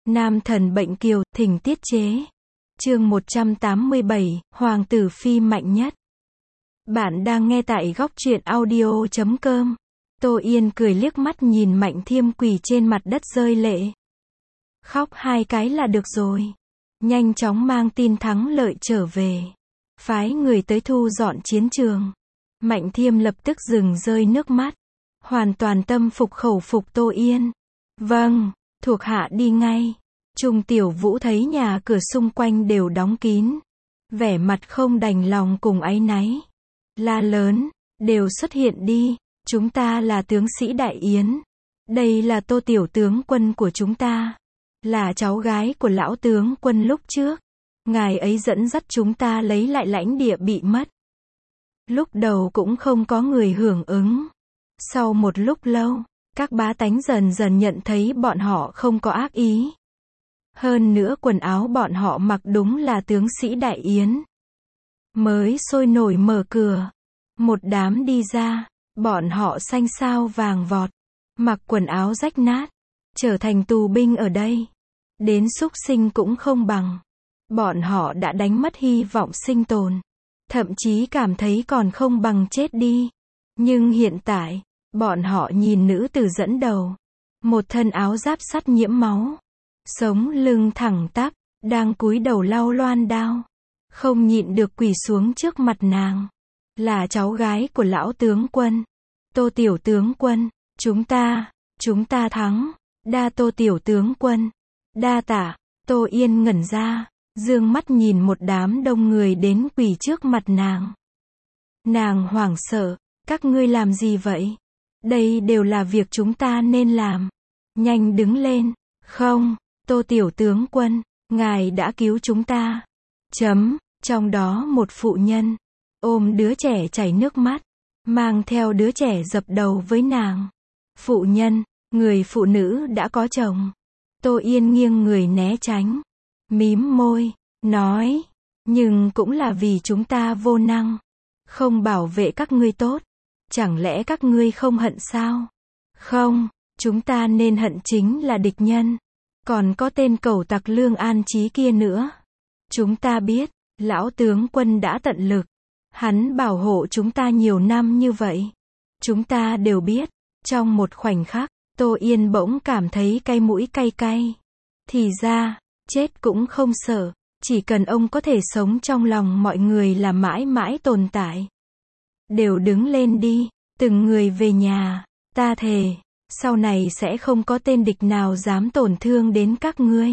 Nam thần bệnh kiều, thỉnh tiết chế. Chương 187, Hoàng tử phi mạnh nhất. Bạn đang nghe tại góc truyện audio.com. Tô Yên cười liếc mắt nhìn Mạnh Thiêm quỳ trên mặt đất rơi lệ. Khóc 2 cái là được rồi. Nhanh chóng mang tin thắng lợi trở về. Phái người tới thu dọn chiến trường. Mạnh Thiêm lập tức dừng rơi nước mắt. Hoàn toàn tâm phục khẩu phục Tô Yên. Vâng, thuộc hạ đi ngay. Trung Tiểu Vũ thấy nhà cửa xung quanh đều đóng kín. Vẻ mặt không đành lòng cùng áy náy. La lớn, đều xuất hiện đi. Chúng ta là tướng sĩ Đại Yến. Đây là Tô tiểu tướng quân của chúng ta. Là cháu gái của lão tướng quân lúc trước. Ngài ấy dẫn dắt chúng ta lấy lại lãnh địa bị mất. Lúc đầu cũng không có người hưởng ứng. Sau một lúc lâu, các bá tánh dần dần nhận thấy bọn họ không có ác ý. Hơn nữa quần áo bọn họ mặc đúng là tướng sĩ Đại Yến. Mới sôi nổi mở cửa. Một đám đi ra, bọn họ xanh xao vàng vọt. Mặc quần áo rách nát. Trở thành tù binh ở đây. Đến súc sinh cũng không bằng. Bọn họ đã đánh mất hy vọng sinh tồn. Thậm chí cảm thấy còn không bằng chết đi. Nhưng hiện tại, bọn họ nhìn nữ tử dẫn đầu. Một thân áo giáp sắt nhiễm máu. Sống lưng thẳng tắp, đang cúi đầu lau loan đao. Không nhịn được quỳ xuống trước mặt nàng. Là cháu gái của lão tướng quân. Tô tiểu tướng quân, chúng ta thắng. Đa Tô tiểu tướng quân. Đa tạ. Tô Yên ngẩn ra, dương mắt nhìn một đám đông người đến quỳ trước mặt nàng. Nàng hoảng sợ, các ngươi làm gì vậy? Đây đều là việc chúng ta nên làm. Nhanh đứng lên. Không, Tô tiểu tướng quân, ngài đã cứu chúng ta. Trong đó một phụ nhân, ôm đứa trẻ chảy nước mắt, mang theo đứa trẻ dập đầu với nàng. Phụ nhân, người phụ nữ đã có chồng. Tô Yên nghiêng người né tránh, mím môi, nói, nhưng cũng là vì chúng ta vô năng, không bảo vệ các ngươi tốt. Chẳng lẽ các ngươi không hận sao? Không, chúng ta nên hận chính là địch nhân. Còn có tên cẩu tặc Lương An Chí kia nữa. Chúng ta biết, lão tướng quân đã tận lực. Hắn bảo hộ chúng ta nhiều năm như vậy. Chúng ta đều biết. Trong một khoảnh khắc, Tô Yên bỗng cảm thấy cay mũi cay cay. Thì ra, chết cũng không sợ. Chỉ cần ông có thể sống trong lòng mọi người là mãi mãi tồn tại. Đều đứng lên đi, từng người về nhà. Ta thề, sau này sẽ không có tên địch nào dám tổn thương đến các ngươi.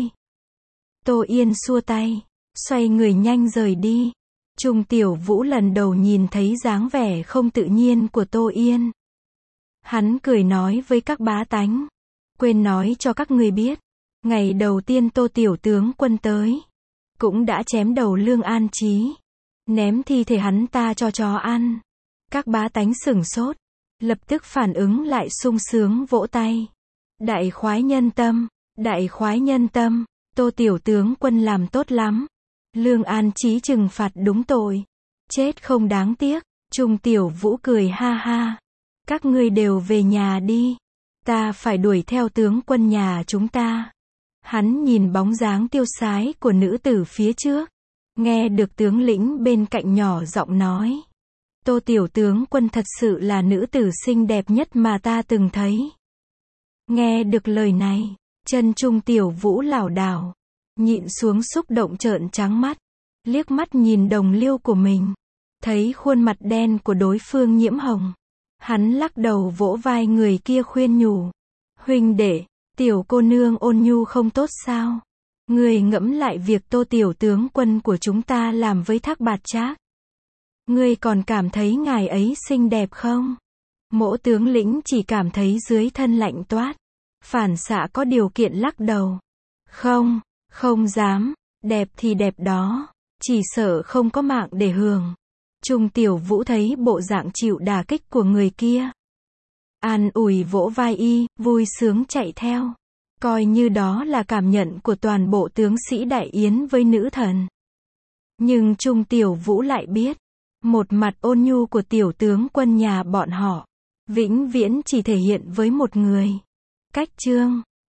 Tô Yên xua tay, xoay người nhanh rời đi. Trung Tiểu Vũ lần đầu nhìn thấy dáng vẻ không tự nhiên của Tô Yên. Hắn cười nói với các bá tánh. Quên nói cho các ngươi biết. Ngày đầu tiên Tô tiểu tướng quân tới. Cũng đã chém đầu Lương An Chí. Ném thi thể hắn ta cho chó ăn. Các bá tánh sửng sốt. Lập tức phản ứng lại sung sướng vỗ tay. Đại khoái nhân tâm. Đại khoái nhân tâm. Tô tiểu tướng quân làm tốt lắm. Lương An Chí trừng phạt đúng tội. Chết không đáng tiếc. Trung Tiểu Vũ cười ha ha. Các ngươi đều về nhà đi. Ta phải đuổi theo tướng quân nhà chúng ta. Hắn nhìn bóng dáng tiêu sái của nữ tử phía trước. Nghe được tướng lĩnh bên cạnh nhỏ giọng nói. Tô tiểu tướng quân thật sự là nữ tử xinh đẹp nhất mà ta từng thấy. Nghe được lời này, chân Trung Tiểu Vũ lảo đảo. Nhịn xuống xúc động trợn trắng mắt. Liếc mắt nhìn đồng liêu của mình. Thấy khuôn mặt đen của đối phương nhiễm hồng. Hắn lắc đầu vỗ vai người kia khuyên nhủ. Huynh đệ, tiểu cô nương ôn nhu không tốt sao? Ngươi ngẫm lại việc Tô tiểu tướng quân của chúng ta làm với Thác Bạt Trác. Ngươi còn cảm thấy ngài ấy xinh đẹp không? Mỗ tướng lĩnh chỉ cảm thấy dưới thân lạnh toát. Phản xạ có điều kiện lắc đầu. Không dám, đẹp thì đẹp đó. Chỉ sợ không có mạng để hưởng. Trung Tiểu Vũ thấy bộ dạng chịu đả kích của người kia. An ủi vỗ vai y, vui sướng chạy theo. Coi như đó là cảm nhận của toàn bộ tướng sĩ Đại Yến với nữ thần. Nhưng Trung Tiểu Vũ lại biết. Một mặt ôn nhu của tiểu tướng quân nhà bọn họ. Vĩnh viễn chỉ thể hiện với một người. Cách Trương.